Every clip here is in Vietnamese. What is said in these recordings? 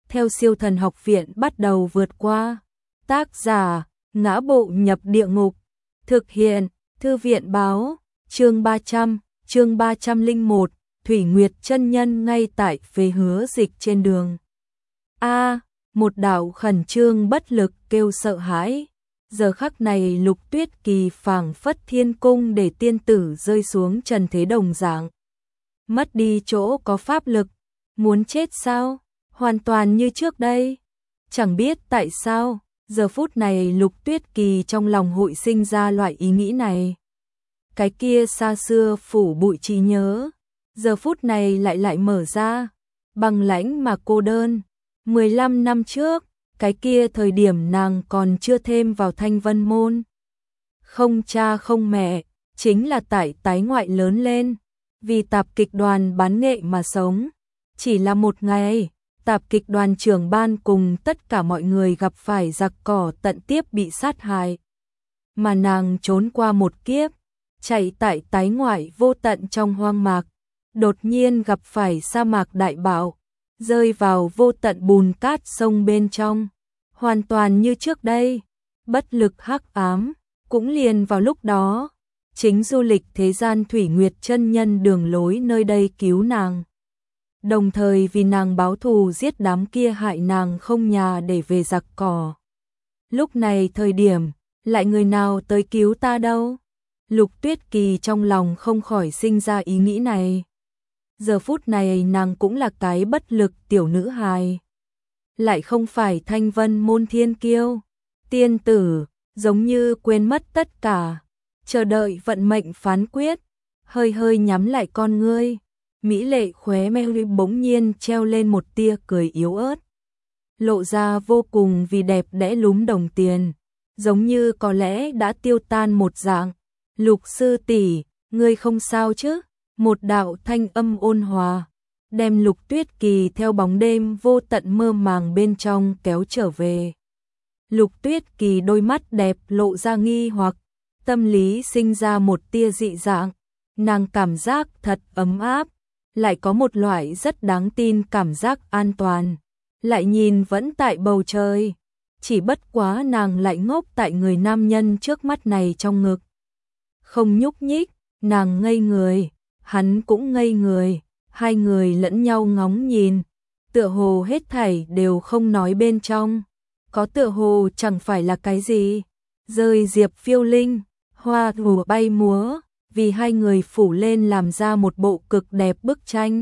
theo Siêu Thần Học Viện bắt đầu vượt qua. Tác giả: Ngã Bộ Nhập Địa Ngục. Thực hiện: Thư viện báo. Chương 301, Thủy Nguyệt chân nhân ngay tại phế Hứa Dịch trên đường. Một đạo khẩn trương bất lực kêu sợ hãi. Giờ khắc này Lục Tuyết Kỳ phảng phất thiên cung để tiên tử rơi xuống trần thế đồng dạng. Mất đi chỗ có pháp lực, muốn chết sao? Hoàn toàn như trước đây. Chẳng biết tại sao, giờ phút này Lục Tuyết Kỳ trong lòng hội sinh ra loại ý nghĩ này. Cái kia xa xưa phủ bụi trí nhớ, giờ phút này lại mở ra, bằng lãnh mà cô đơn. 15 năm trước, cái kia thời điểm nàng còn chưa thêm vào Thanh Vân môn. Không cha không mẹ, chính là tại tái ngoại lớn lên, vì tạp kịch đoàn bán nghệ mà sống. Chỉ là một ngày, tạp kịch đoàn trưởng ban cùng tất cả mọi người gặp phải giặc cỏ tận tiếp bị sát hại. Mà nàng trốn qua một kiếp, chạy tại tái ngoại vô tận trong hoang mạc, đột nhiên gặp phải sa mạc đại bạo, rơi vào vô tận bùn cát sông bên trong, hoàn toàn như trước đây, bất lực hắc ám. Cũng liền vào lúc đó, chính du lịch thế gian Thủy Nguyệt chân nhân đường lối nơi đây cứu nàng. Đồng thời vì nàng báo thù giết đám kia hại nàng không nhà để về giặc cỏ. Lúc này thời điểm, lại người nào tới cứu ta đâu? Lục Tuyết Kỳ trong lòng không khỏi sinh ra ý nghĩ này. Giờ phút này nàng cũng là cái bất lực tiểu nữ hài. Lại không phải Thanh Vân môn thiên kiêu, tiên tử, giống như quên mất tất cả, chờ đợi vận mệnh phán quyết, hơi nhắm lại con ngươi. Mỹ lệ khóe môi bỗng nhiên treo lên một tia cười yếu ớt, lộ ra vô cùng vì đẹp đẽ lúm đồng tiền, giống như có lẽ đã tiêu tan một dạng. Lục sư tỷ, ngươi không sao chứ? Một đạo thanh âm ôn hòa, đem Lục Tuyết Kỳ theo bóng đêm vô tận mơ màng bên trong kéo trở về. Lục Tuyết Kỳ đôi mắt đẹp lộ ra nghi hoặc, tâm lý sinh ra một tia dị dạng, nàng cảm giác thật ấm áp, lại có một loại rất đáng tin cảm giác an toàn, lại nhìn vẫn tại bầu trời, chỉ bất quá nàng lại ngốc tại người nam nhân trước mắt này trong ngực. Không nhúc nhích, nàng ngây người, hắn cũng ngây người, hai người lẫn nhau ngóng nhìn, tựa hồ hết thảy đều không nói bên trong, có tựa hồ chẳng phải là cái gì, rơi diệp phiêu linh, hoa rùa bay múa, vì hai người phủ lên làm ra một bộ cực đẹp bức tranh.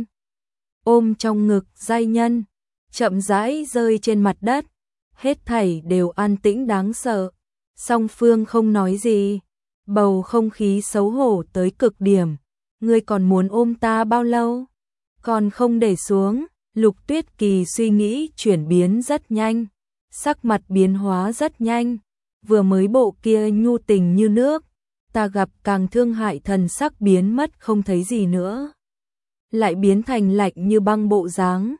Ôm trong ngực giai nhân, chậm rãi rơi trên mặt đất, hết thảy đều an tĩnh đáng sợ, song phương không nói gì, bầu không khí xấu hổ tới cực điểm. Ngươi còn muốn ôm ta bao lâu? Còn không để xuống. Lục Tuyết Kỳ suy nghĩ chuyển biến rất nhanh, sắc mặt biến hóa rất nhanh, vừa mới bộ kia nhu tình như nước, ta gặp càng thương hại thần sắc biến mất không thấy gì nữa, lại biến thành lạnh như băng bộ dáng.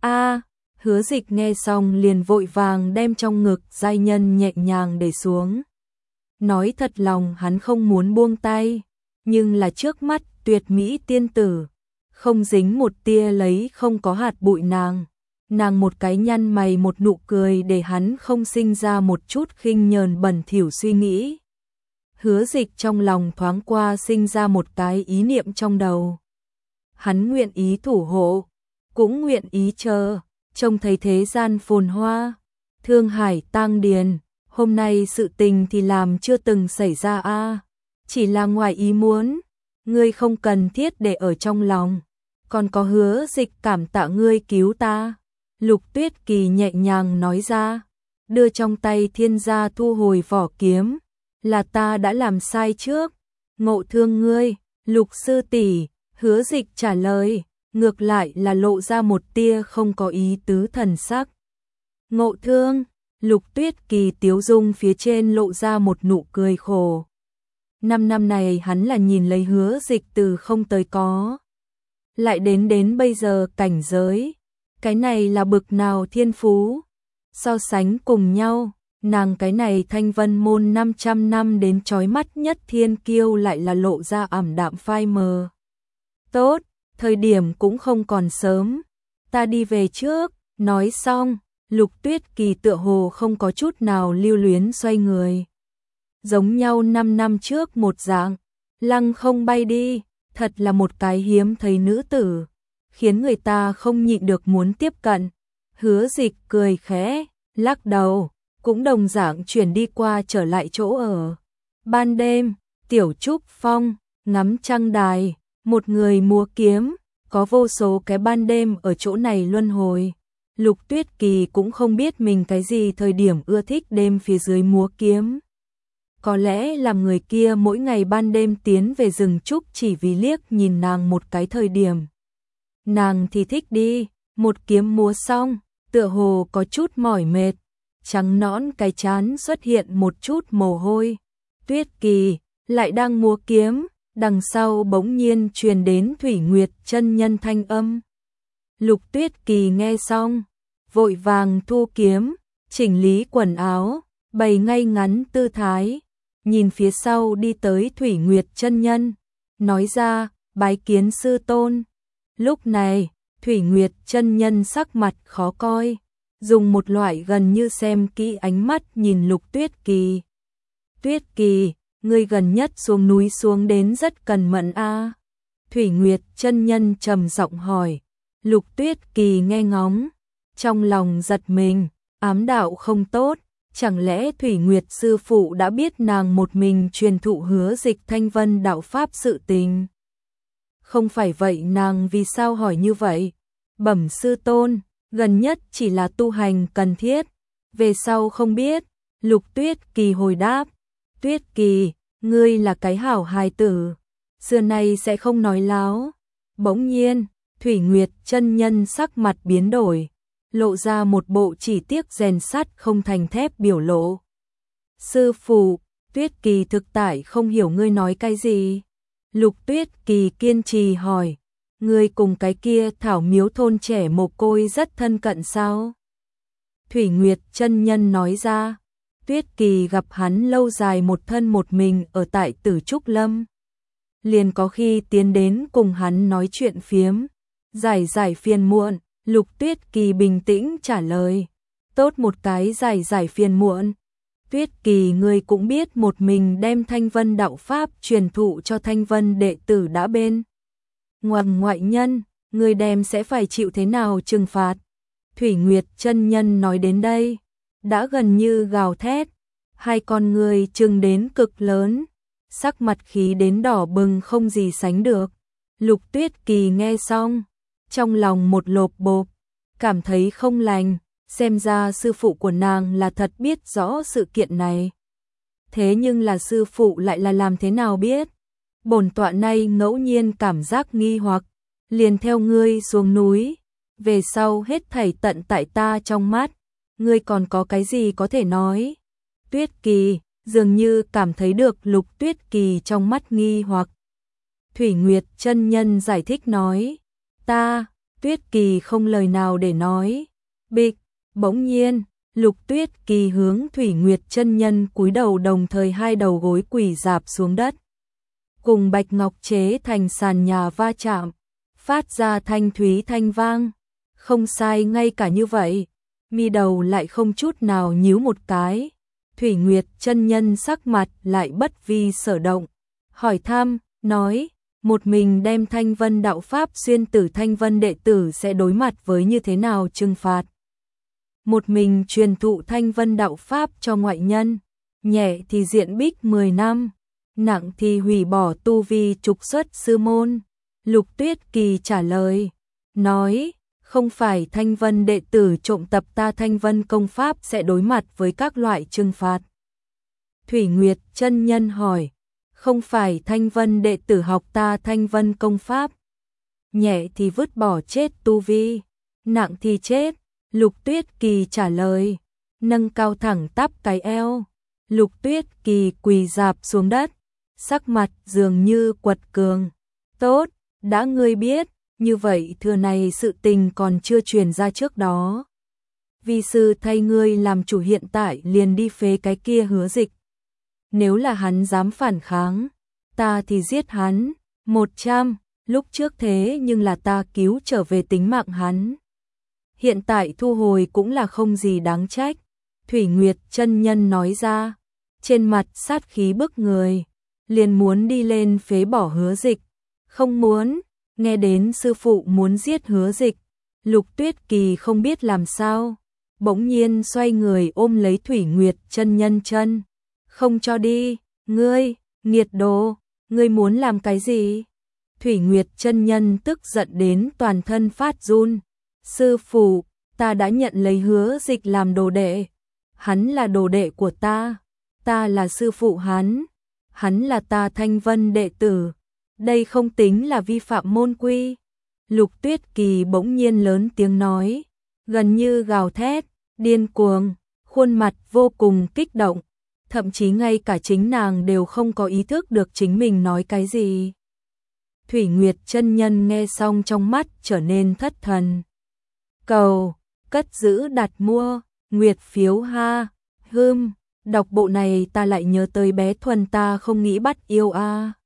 Hứa Dịch nghe xong liền vội vàng đem trong ngực giai nhân nhẹ nhàng để xuống. Nói thật lòng hắn không muốn buông tay, nhưng là trước mắt tuyệt mỹ tiên tử, không dính một tia lấy không có hạt bụi nàng một cái nhăn mày một nụ cười để hắn không sinh ra một chút khinh nhờn bẩn thỉu suy nghĩ. Hứa Dịch trong lòng thoáng qua sinh ra một cái ý niệm trong đầu. Hắn nguyện ý thủ hộ, cũng nguyện ý chờ, trông thấy thế gian phồn hoa, thương hải tang điền, hôm nay sự tình thì làm chưa từng xảy ra chỉ là ngoài ý muốn, ngươi không cần thiết để ở trong lòng, còn có Hứa Dịch cảm tạ ngươi cứu ta. Lục Tuyết Kỳ nhẹ nhàng nói ra, đưa trong tay thiên gia thu hồi vỏ kiếm, là ta đã làm sai trước, ngộ thương ngươi. Lục sư tỷ, Hứa Dịch trả lời, ngược lại là lộ ra một tia không có ý tứ thần sắc. Ngộ thương? Lục Tuyết Kỳ tiếu dung phía trên lộ ra một nụ cười khổ. 5 năm này hắn là nhìn lấy Hứa Dịch từ không tới có, lại đến bây giờ cảnh giới, cái này là bực nào thiên phú. So sánh cùng nhau, nàng cái này Thanh Vân môn 500 năm đến chói mắt nhất thiên kiêu lại là lộ ra ảm đạm phai mờ. Tốt, thời điểm cũng không còn sớm, ta đi về trước. Nói xong, Lục Tuyết Kỳ tựa hồ không có chút nào lưu luyến xoay người. Giống nhau 5 năm trước một dạng, lăng không bay đi, thật là một cái hiếm thấy nữ tử, khiến người ta không nhịn được muốn tiếp cận. Hứa Dịch cười khẽ, lắc đầu, cũng đồng dạng chuyển đi qua trở lại chỗ ở. Ban đêm, Tiểu Trúc Phong, ngắm trăng đài, một người múa kiếm, có vô số cái ban đêm ở chỗ này luân hồi. Lục Tuyết Kỳ cũng không biết mình cái gì thời điểm ưa thích đêm phía dưới múa kiếm. Có lẽ làm người kia mỗi ngày ban đêm tiến về rừng trúc chỉ vì liếc nhìn nàng một cái thời điểm. Nàng thì thích đi, một kiếm múa xong, tựa hồ có chút mỏi mệt, trắng nõn cái trán xuất hiện một chút mồ hôi. Tuyết Kỳ lại đang múa kiếm, đằng sau bỗng nhiên truyền đến Thủy Nguyệt chân nhân thanh âm. Lục Tuyết Kỳ nghe xong, vội vàng thu kiếm, chỉnh lý quần áo, bày ngay ngắn tư thái, nhìn phía sau đi tới Thủy Nguyệt chân nhân, nói ra, bái kiến sư tôn. Lúc này, Thủy Nguyệt chân nhân sắc mặt khó coi, dùng một loại gần như xem kỹ ánh mắt nhìn Lục Tuyết Kỳ. Tuyết Kỳ, ngươi gần nhất xuống núi xuống đến rất cẩn mẫn a. Thủy Nguyệt chân nhân trầm giọng hỏi. Lục Tuyết Kỳ nghe ngóng, trong lòng giật mình, ám đạo không tốt, chẳng lẽ Thủy Nguyệt sư phụ đã biết nàng một mình truyền thụ Hứa Dịch Thanh Vân đạo pháp sự tình? Không phải vậy nàng vì sao hỏi như vậy? Bẩm sư tôn, gần nhất chỉ là tu hành cần thiết, về sau không biết. Lục Tuyết Kỳ hồi đáp. Tuyết Kỳ, ngươi là cái hảo hài tử, xưa nay sẽ không nói láo. Bỗng nhiên, Thủy Nguyệt chân nhân sắc mặt biến đổi, lộ ra một bộ chỉ tiếc rèn sắt không thành thép biểu lộ. Sư phụ, Tuyết Kỳ thực tại không hiểu ngươi nói cái gì. Lục Tuyết Kỳ kiên trì hỏi, ngươi cùng cái kia Thảo Miếu thôn trẻ mồ côi rất thân cận sao? Thủy Nguyệt chân nhân nói ra, Tuyết Kỳ gặp hắn lâu dài một thân một mình ở tại Tử Trúc Lâm. Liền có khi tiến đến cùng hắn nói chuyện phiếm, giải phiền muộn. Lục Tuyết Kỳ bình tĩnh trả lời, tốt một cái giải phiền muộn. Tuyết Kỳ ngươi cũng biết một mình đem Thanh Vân đạo pháp truyền thụ cho Thanh Vân đệ tử đã bên ngoại nhân, ngươi đem sẽ phải chịu thế nào trừng phạt. Thủy Nguyệt chân nhân nói đến đây, đã gần như gào thét, hai con ngươi trừng đến cực lớn, sắc mặt khí đến đỏ bừng không gì sánh được. Lục Tuyết Kỳ nghe xong, trong lòng một lộp bộp, cảm thấy không lành, xem ra sư phụ của nàng là thật biết rõ sự kiện này. Thế nhưng là sư phụ lại là làm thế nào biết? Bổn tọa nay ngẫu nhiên cảm giác nghi hoặc, liền theo ngươi xuống núi, về sau hết thảy tận tại ta trong mắt, ngươi còn có cái gì có thể nói? Tuyết Kỳ dường như cảm thấy được Lục Tuyết Kỳ trong mắt nghi hoặc. Thủy Nguyệt chân nhân giải thích nói, Tuyết Kỳ không lời nào để nói. Bịch, bỗng nhiên, Lục Tuyết Kỳ hướng Thủy Nguyệt chân nhân cúi đầu, đồng thời hai đầu gối quỳ rạp xuống đất. Cùng bạch ngọc chế thành sàn nhà va chạm, phát ra thanh thúy thanh vang. Không sai, ngay cả như vậy, mi đầu lại không chút nào nhíu một cái. Thủy Nguyệt chân nhân sắc mặt lại bất vi sở động, hỏi thăm, nói, một mình đem Thanh Vân đạo pháp xuyên tử Thanh Vân đệ tử sẽ đối mặt với như thế nào trừng phạt? Một mình truyền thụ Thanh Vân đạo pháp cho ngoại nhân, nhẹ thì diện bích 10 năm, nặng thì hủy bỏ tu vi trục xuất sư môn. Lục Tuyết Kỳ trả lời, nói, không phải Thanh Vân đệ tử trộm tập ta Thanh Vân công pháp sẽ đối mặt với các loại trừng phạt. Thủy Nguyệt chân nhân hỏi, không phải Thanh Vân đệ tử học ta Thanh Vân công pháp, nhẹ thì vứt bỏ chết tu vi, nặng thì chết. Lục Tuyết Kỳ trả lời, nâng cao thẳng tắp cái eo. Lục Tuyết Kỳ quỳ rạp xuống đất, sắc mặt dường như quật cường. Tốt, đã ngươi biết, như vậy thừa này sự tình còn chưa truyền ra trước đó. Vi sư thay ngươi làm chủ, hiện tại liền đi phế cái kia Hứa Dịch. Nếu là hắn dám phản kháng, ta thì giết hắn. 100, lúc trước thế nhưng là ta cứu trở về tính mạng hắn. hiện tại thu hồi cũng là không gì đáng trách. Thủy Nguyệt chân nhân nói ra, trên mặt sát khí bức người, liền muốn đi lên phế bỏ Hứa Dịch. Không muốn, nghe đến sư phụ muốn giết Hứa Dịch, Lục Tuyết Kỳ không biết làm sao, bỗng nhiên xoay người ôm lấy Thủy Nguyệt chân nhân chân, không cho đi, ngươi, nghiệt đồ, ngươi muốn làm cái gì? Thủy Nguyệt chân nhân tức giận đến toàn thân phát run, sư phụ, ta đã nhận lấy Hứa Dịch làm đồ đệ, hắn là đồ đệ của ta là sư phụ hắn là ta Thanh Vân đệ tử, đây không tính là vi phạm môn quy. Lục Tuyết Kỳ bỗng nhiên lớn tiếng nói, gần như gào thét, điên cuồng, khuôn mặt vô cùng kích động, thậm chí ngay cả chính nàng đều không có ý thức được chính mình nói cái gì. Thủy Nguyệt chân nhân nghe xong trong mắt trở nên thất thần. Cầu, cất giữ đặt mua, Nguyệt phiếu ha, đọc bộ này ta lại nhớ tới bé Thuần ta không nghĩ bắt yêu a.